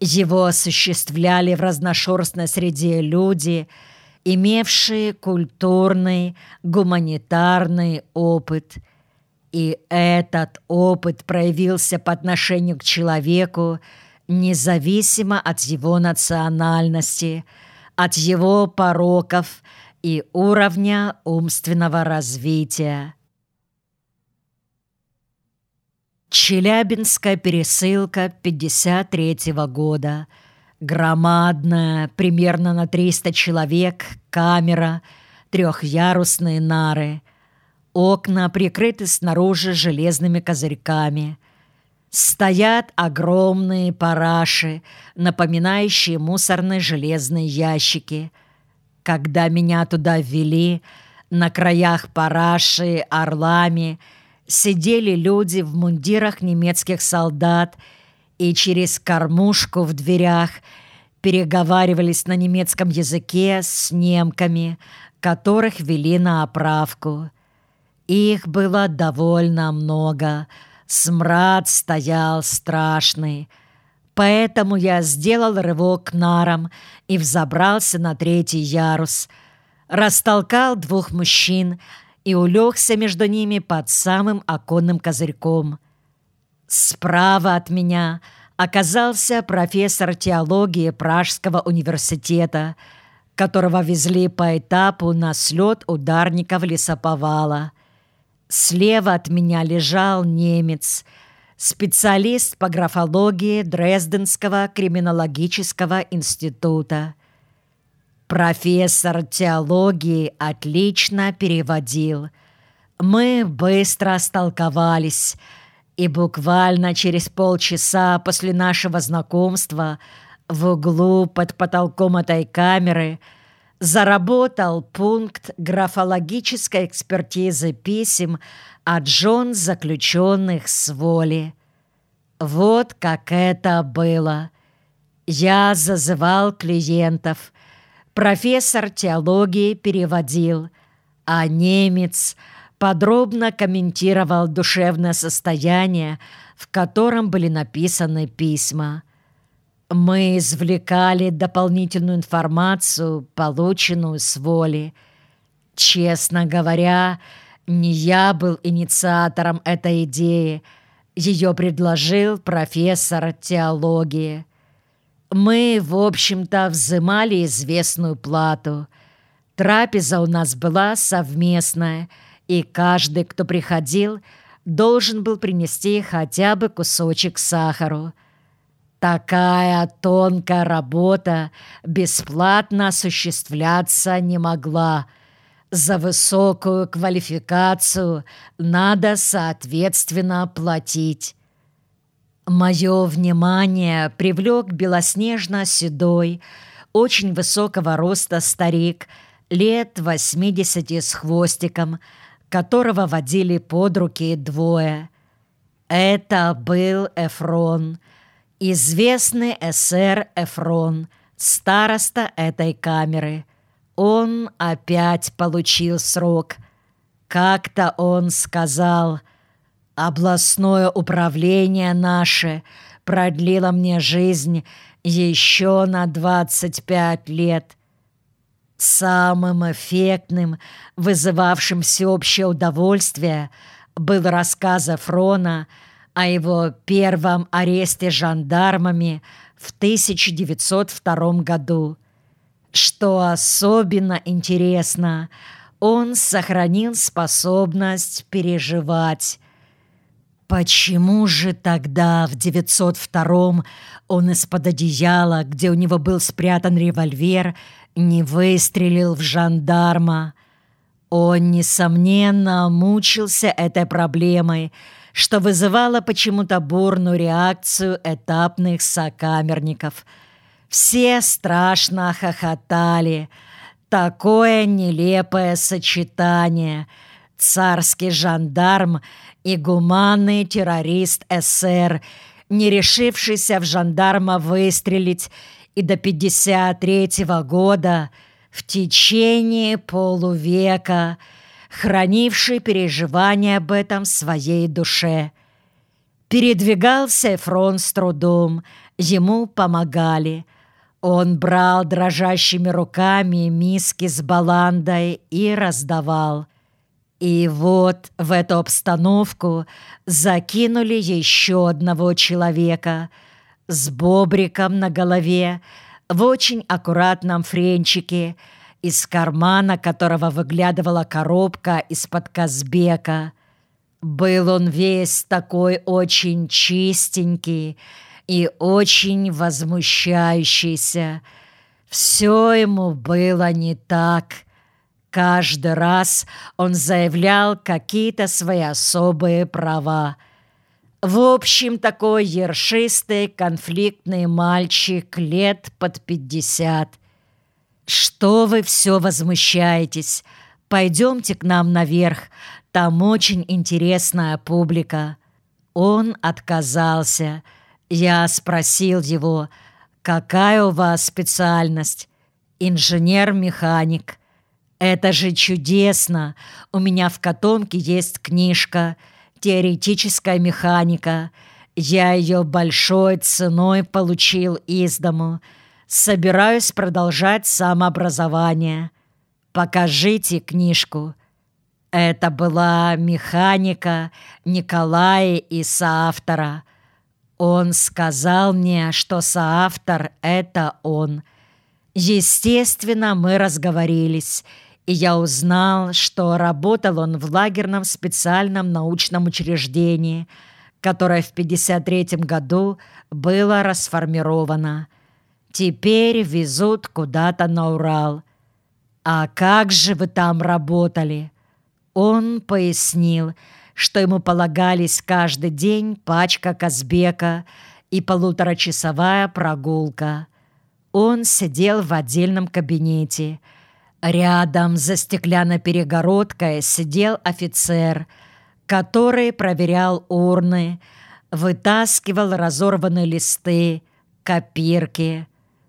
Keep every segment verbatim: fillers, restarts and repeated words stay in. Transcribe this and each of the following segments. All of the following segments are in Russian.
Его осуществляли в разношерстной среде люди, имевшие культурный, гуманитарный опыт. И этот опыт проявился по отношению к человеку независимо от его национальности, от его пороков и уровня умственного развития. Челябинская пересылка пятьдесят третьего года. Громадная, примерно на триста человек, камера, трехъярусные нары. Окна прикрыты снаружи железными козырьками. Стоят огромные параши, напоминающие мусорные железные ящики. Когда меня туда ввели, на краях параши орлами сидели люди в мундирах немецких солдат и через кормушку в дверях переговаривались на немецком языке с немками, которых вели на оправку. Их было довольно много. Смрад стоял страшный. Поэтому я сделал рывок к нарам и взобрался на третий ярус, растолкал двух мужчин и улегся между ними под самым оконным козырьком. Справа от меня оказался профессор теологии Пражского университета, которого везли по этапу на слет ударников лесоповала. Слева от меня лежал немец, специалист по графологии Дрезденского криминологического института. Профессор теологии отлично переводил. Мы быстро столковались, и буквально через полчаса после нашего знакомства в углу под потолком этой камеры заработал пункт графологической экспертизы писем от жен заключенных с воли. Вот как это было. Я зазывал клиентов. Профессор теологии переводил, а немец подробно комментировал душевное состояние, в котором были написаны письма. Мы извлекали дополнительную информацию, полученную с воли. Честно говоря, не я был инициатором этой идеи. Ее предложил профессор теологии. Мы, в общем-то, взымали известную плату. Трапеза у нас была совместная, и каждый, кто приходил, должен был принести хотя бы кусочек сахару. Такая тонкая работа бесплатно осуществляться не могла. За высокую квалификацию надо, соответственно, платить. Мое внимание привлек белоснежно-седой, очень высокого роста старик, лет восьмидесяти с хвостиком, которого водили под руки двое. Это был Эфрон, известный эсер Эфрон, староста этой камеры. Он опять получил срок. Как-то он сказал: «Областное управление наше продлило мне жизнь еще на двадцать пять лет». Самым эффектным, вызывавшим всеобщее удовольствие, был рассказ Эфрона о его первом аресте жандармами в тысяча девятьсот втором году. Что особенно интересно, он сохранил способность переживать. Почему же тогда, в девятьсот втором, он из-под одеяла, где у него был спрятан револьвер, не выстрелил в жандарма? Он, несомненно, мучился этой проблемой, что вызывало почему-то бурную реакцию этапных сокамерников. Все страшно хохотали. Такое нелепое сочетание. Царский жандарм и гуманный террорист-эсер, не решившийся в жандарма выстрелить и до пятьдесят третьего года, в течение полувека, хранивший переживания об этом в своей душе. Передвигался Эфрон с трудом, Ему помогали. Он брал дрожащими руками миски с баландой и раздавал. И вот в эту обстановку закинули еще одного человека с бобриком на голове, в очень аккуратном френчике, из кармана которого выглядывала коробка из-под Казбека. Был он весь такой очень чистенький и очень возмущающийся. Все ему было не так. Каждый раз он заявлял какие-то свои особые права. В общем, такой ершистый, конфликтный мальчик лет под пятьдесят. «Что вы все возмущаетесь? Пойдемте к нам наверх, там очень интересная публика». Он отказался. Я спросил его: «Какая у вас специальность?» «Инженер-механик». «Это же чудесно! У меня в котомке есть книжка «Теоретическая механика». Я ее большой ценой получил из дому. Собираюсь продолжать самообразование. Покажите книжку». Это была «Механика» Николая и соавтора. Он сказал мне, что соавтор — это он. Естественно, мы разговорились, и я узнал, что работал он в лагерном специальном научном учреждении, которое в пятьдесят третьем году было расформировано. Теперь везут куда-то на Урал. «А как же вы там работали?» Он пояснил, что ему полагались каждый день пачка Казбека и полуторачасовая прогулка. Он сидел в отдельном кабинете. Рядом за стеклянной перегородкой сидел офицер, который проверял урны, вытаскивал разорванные листы, копирки.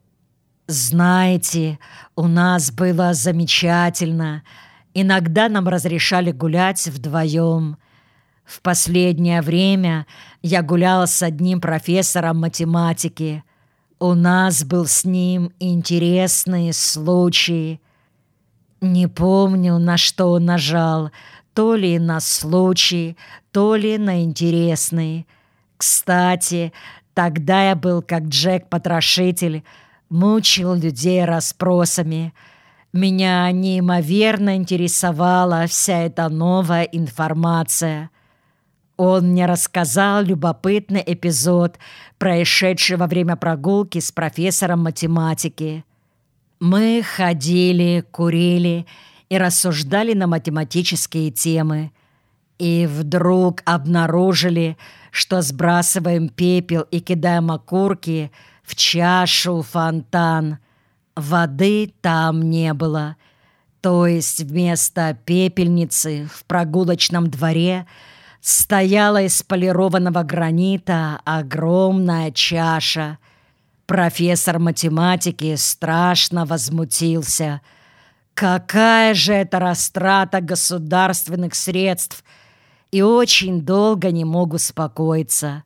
«Знаете, у нас было замечательно. Иногда нам разрешали гулять вдвоем. В последнее время я гулял с одним профессором математики. У нас был с ним интересный случай». Не помню, на что он нажал, то ли на случай, то ли на интересный. Кстати, тогда я был как Джек-потрошитель, мучил людей расспросами. Меня неимоверно интересовала вся эта новая информация. Он мне рассказал любопытный эпизод, происшедший во время прогулки с профессором математики. Мы ходили, курили и рассуждали на математические темы. И вдруг обнаружили, что сбрасываем пепел и кидаем окурки в чашу, фонтан. Воды там не было. То есть вместо пепельницы в прогулочном дворе стояла из полированного гранита огромная чаша. Профессор математики страшно возмутился. Какая же это растрата государственных средств! И очень долго не мог успокоиться.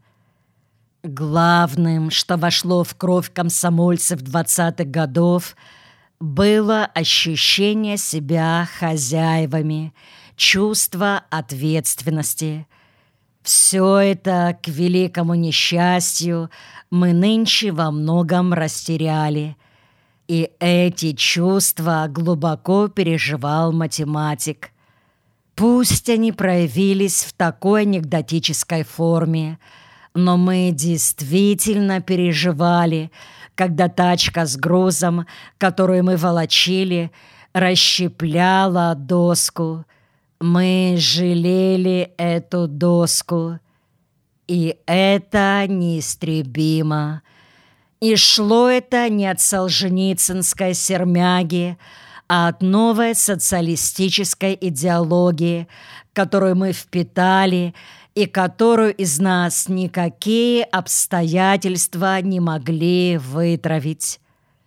Главным, что вошло в кровь комсомольцев двадцатых годов, было ощущение себя хозяевами, чувство ответственности. Все это, к великому несчастью, мы нынче во многом растеряли. И эти чувства глубоко переживал математик. Пусть они проявились в такой анекдотической форме, но мы действительно переживали, когда тачка с грузом, которую мы волочили, расщепляла доску. Мы жалели эту доску, и это неистребимо. И шло это не от солженицынской сермяги, а от новой социалистической идеологии, которую мы впитали и которую из нас никакие обстоятельства не могли вытравить.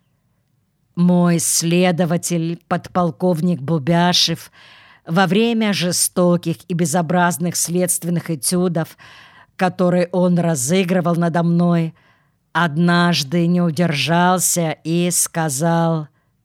Мой следователь, подполковник Бубяшев, во время жестоких и безобразных следственных этюдов, которые он разыгрывал надо мной, однажды не удержался и сказал: